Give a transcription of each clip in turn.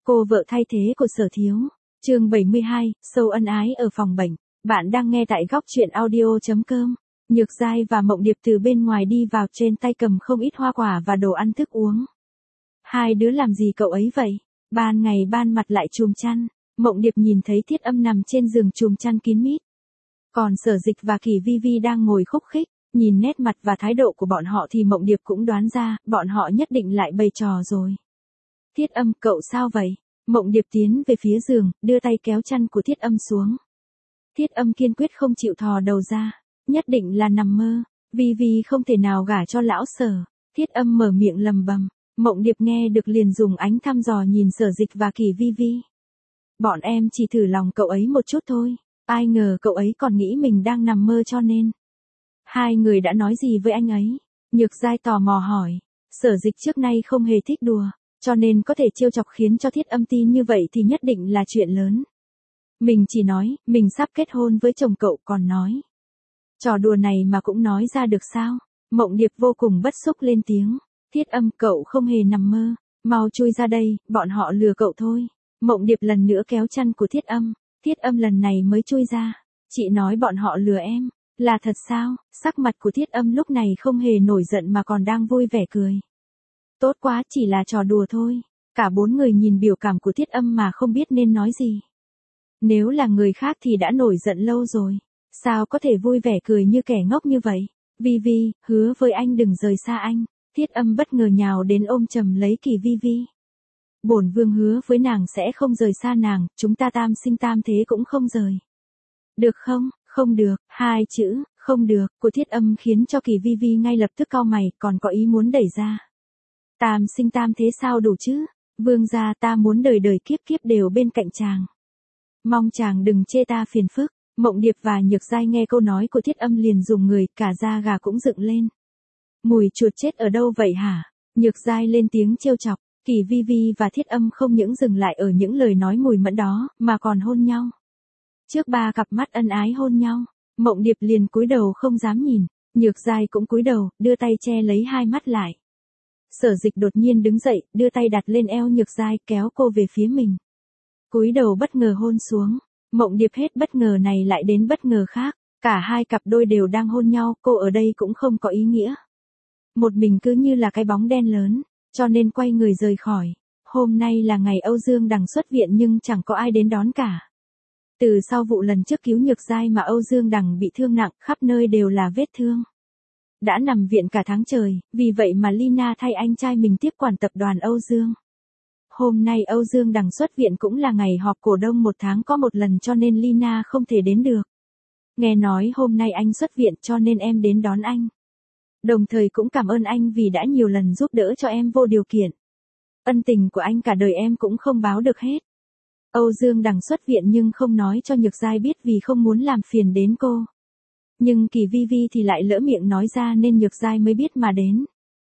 Cô vợ thay thế của Sở Thiếu. Chương 72, sâu ân ái ở phòng bệnh. Bạn đang nghe tại góc truyện audio.com. Nhược Giai và Mộng Điệp từ bên ngoài đi vào, trên tay cầm không ít hoa quả và đồ ăn thức uống. Hai đứa làm gì cậu ấy vậy? Ban ngày ban mặt lại chùm chăn. Mộng Điệp nhìn thấy Thiết Âm nằm trên giường chùm chăn kín mít. Còn Sở Dịch và Kỳ Vi Vi đang ngồi khúc khích, nhìn nét mặt và thái độ của bọn họ thì Mộng Điệp cũng đoán ra, bọn họ nhất định lại bày trò rồi. Thiết Âm, cậu sao vậy? Mộng Điệp tiến về phía giường, đưa tay kéo chăn của Thiết Âm xuống. Thiết Âm kiên quyết không chịu thò đầu ra, nhất định là nằm mơ, Vi Vi không thể nào gả cho lão Sở. Thiết Âm mở miệng lầm bầm, Mộng Điệp nghe được liền dùng ánh thăm dò nhìn Sở Dịch và Kỳ Vi Vi. Bọn em chỉ thử lòng cậu ấy một chút thôi, ai ngờ cậu ấy còn nghĩ mình đang nằm mơ cho nên. Hai người đã nói gì với anh ấy? Nhược Giai tò mò hỏi. Sở Dịch trước nay không hề thích đùa, cho nên có thể trêu chọc khiến cho Thiết Âm tin như vậy thì nhất định là chuyện lớn. Mình chỉ nói, mình sắp kết hôn với chồng cậu, còn nói. Trò đùa này mà cũng nói ra được sao? Mộng Điệp vô cùng bất xúc lên tiếng. Thiết Âm, cậu không hề nằm mơ, mau chui ra đây, bọn họ lừa cậu thôi. Mộng Điệp lần nữa kéo chăn của Thiết Âm. Thiết Âm lần này mới chui ra. Chị nói bọn họ lừa em, là thật sao? Sắc mặt của Thiết Âm lúc này không hề nổi giận mà còn đang vui vẻ cười. Tốt quá, chỉ là trò đùa thôi. Cả bốn người nhìn biểu cảm của Thiết Âm mà không biết nên nói gì. Nếu là người khác thì đã nổi giận lâu rồi. Sao có thể vui vẻ cười như kẻ ngốc như vậy? Vi Vi, hứa với anh đừng rời xa anh. Thiết Âm bất ngờ nhào đến ôm chầm lấy Kỳ Vi Vi. Bổn vương hứa với nàng sẽ không rời xa nàng, chúng ta tam sinh tam thế cũng không rời. Được không? Không được. Hai chữ, không được, của Thiết Âm khiến cho Kỳ Vi Vi ngay lập tức cau mày, còn có ý muốn đẩy ra. Tam sinh tam thế sao đủ chứ? Vương gia, ta muốn đời đời kiếp kiếp đều bên cạnh chàng. Mong chàng đừng chê ta phiền phức. Mộng Điệp và Nhược Giai nghe câu nói của Thiết Âm liền rùng người, cả da gà cũng dựng lên. Mùi chuột chết ở đâu vậy hả? Nhược Giai lên tiếng trêu chọc. Kỳ Vi Vi và Thiết Âm không những dừng lại ở những lời nói mùi mẫn đó, mà còn hôn nhau. Trước ba cặp mắt ân ái hôn nhau, Mộng Điệp liền cúi đầu không dám nhìn, Nhược Giai cũng cúi đầu, đưa tay che lấy hai mắt lại. Sở Dịch đột nhiên đứng dậy, đưa tay đặt lên eo Nhược Giai, kéo cô về phía mình. Cúi đầu bất ngờ hôn xuống. Mộng Điệp hết bất ngờ này lại đến bất ngờ khác, cả hai cặp đôi đều đang hôn nhau, cô ở đây cũng không có ý nghĩa. Một mình cứ như là cái bóng đen lớn, cho nên quay người rời khỏi. Hôm nay là ngày Âu Dương Đằng xuất viện nhưng chẳng có ai đến đón cả. Từ sau vụ lần trước cứu Nhược Giai mà Âu Dương Đằng bị thương nặng, khắp nơi đều là vết thương. Đã nằm viện cả tháng trời, vì vậy mà Lina thay anh trai mình tiếp quản tập đoàn Âu Dương. Hôm nay Âu Dương Đằng xuất viện cũng là ngày họp cổ đông một tháng có một lần cho nên Lina không thể đến được. Nghe nói hôm nay anh xuất viện cho nên em đến đón anh. Đồng thời cũng cảm ơn anh vì đã nhiều lần giúp đỡ cho em vô điều kiện. Ân tình của anh cả đời em cũng không báo được hết. Âu Dương Đằng xuất viện nhưng không nói cho Nhược Giai biết vì không muốn làm phiền đến cô. Nhưng Kỳ Vi Vi thì lại lỡ miệng nói ra nên Nhược Giai mới biết mà đến.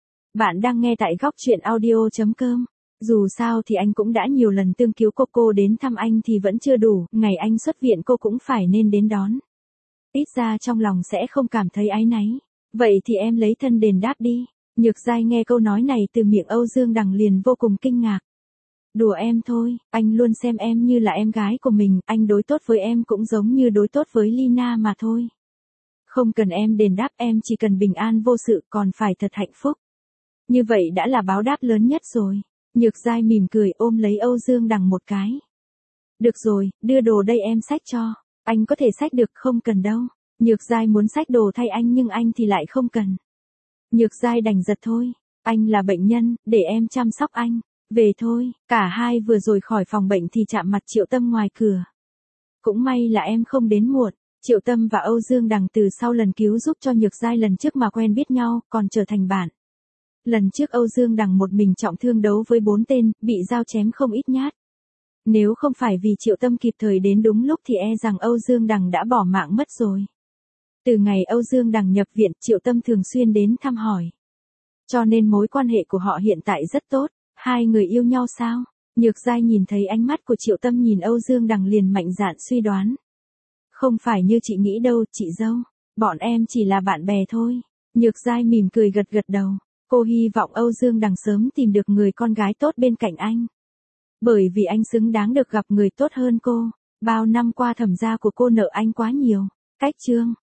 Bạn đang nghe tại góc truyện audio.com. Dù sao thì anh cũng đã nhiều lần tương cứu cô đến thăm anh thì vẫn chưa đủ, ngày anh xuất viện cô cũng phải nên đến đón. Ít ra trong lòng sẽ không cảm thấy áy náy. Vậy thì em lấy thân đền đáp đi. Nhược Giai nghe câu nói này từ miệng Âu Dương Đằng liền vô cùng kinh ngạc. Đùa em thôi, anh luôn xem em như là em gái của mình, anh đối tốt với em cũng giống như đối tốt với Lina mà thôi. Không cần em đền đáp, em chỉ cần bình an vô sự, còn phải thật hạnh phúc. Như vậy đã là báo đáp lớn nhất rồi. Nhược Giai mỉm cười ôm lấy Âu Dương Đằng một cái. Được rồi, đưa đồ đây em xách cho. Anh có thể xách được, không cần đâu. Nhược Giai muốn xách đồ thay anh nhưng anh thì lại không cần. Nhược Giai đành giật thôi. Anh là bệnh nhân, để em chăm sóc anh. Về thôi. Cả hai vừa rồi khỏi phòng bệnh thì chạm mặt Triệu Tâm ngoài cửa. Cũng may là em không đến muộn. Triệu Tâm và Âu Dương Đằng từ sau lần cứu giúp cho Nhược Giai lần trước mà quen biết nhau, còn trở thành bạn. Lần trước Âu Dương Đằng một mình trọng thương đấu với 4 tên, bị dao chém không ít nhát. Nếu không phải vì Triệu Tâm kịp thời đến đúng lúc thì e rằng Âu Dương Đằng đã bỏ mạng mất rồi. Từ ngày Âu Dương Đằng nhập viện, Triệu Tâm thường xuyên đến thăm hỏi. Cho nên mối quan hệ của họ hiện tại rất tốt. Hai người yêu nhau sao? Nhược Giai nhìn thấy ánh mắt của Triệu Tâm nhìn Âu Dương Đằng liền mạnh dạn suy đoán. Không phải như chị nghĩ đâu, chị dâu. Bọn em chỉ là bạn bè thôi. Nhược Giai mỉm cười gật gật đầu. Cô hy vọng Âu Dương Đằng sớm tìm được người con gái tốt bên cạnh anh. Bởi vì anh xứng đáng được gặp người tốt hơn cô. Bao năm qua thẩm gia của cô nợ anh quá nhiều. Cách chương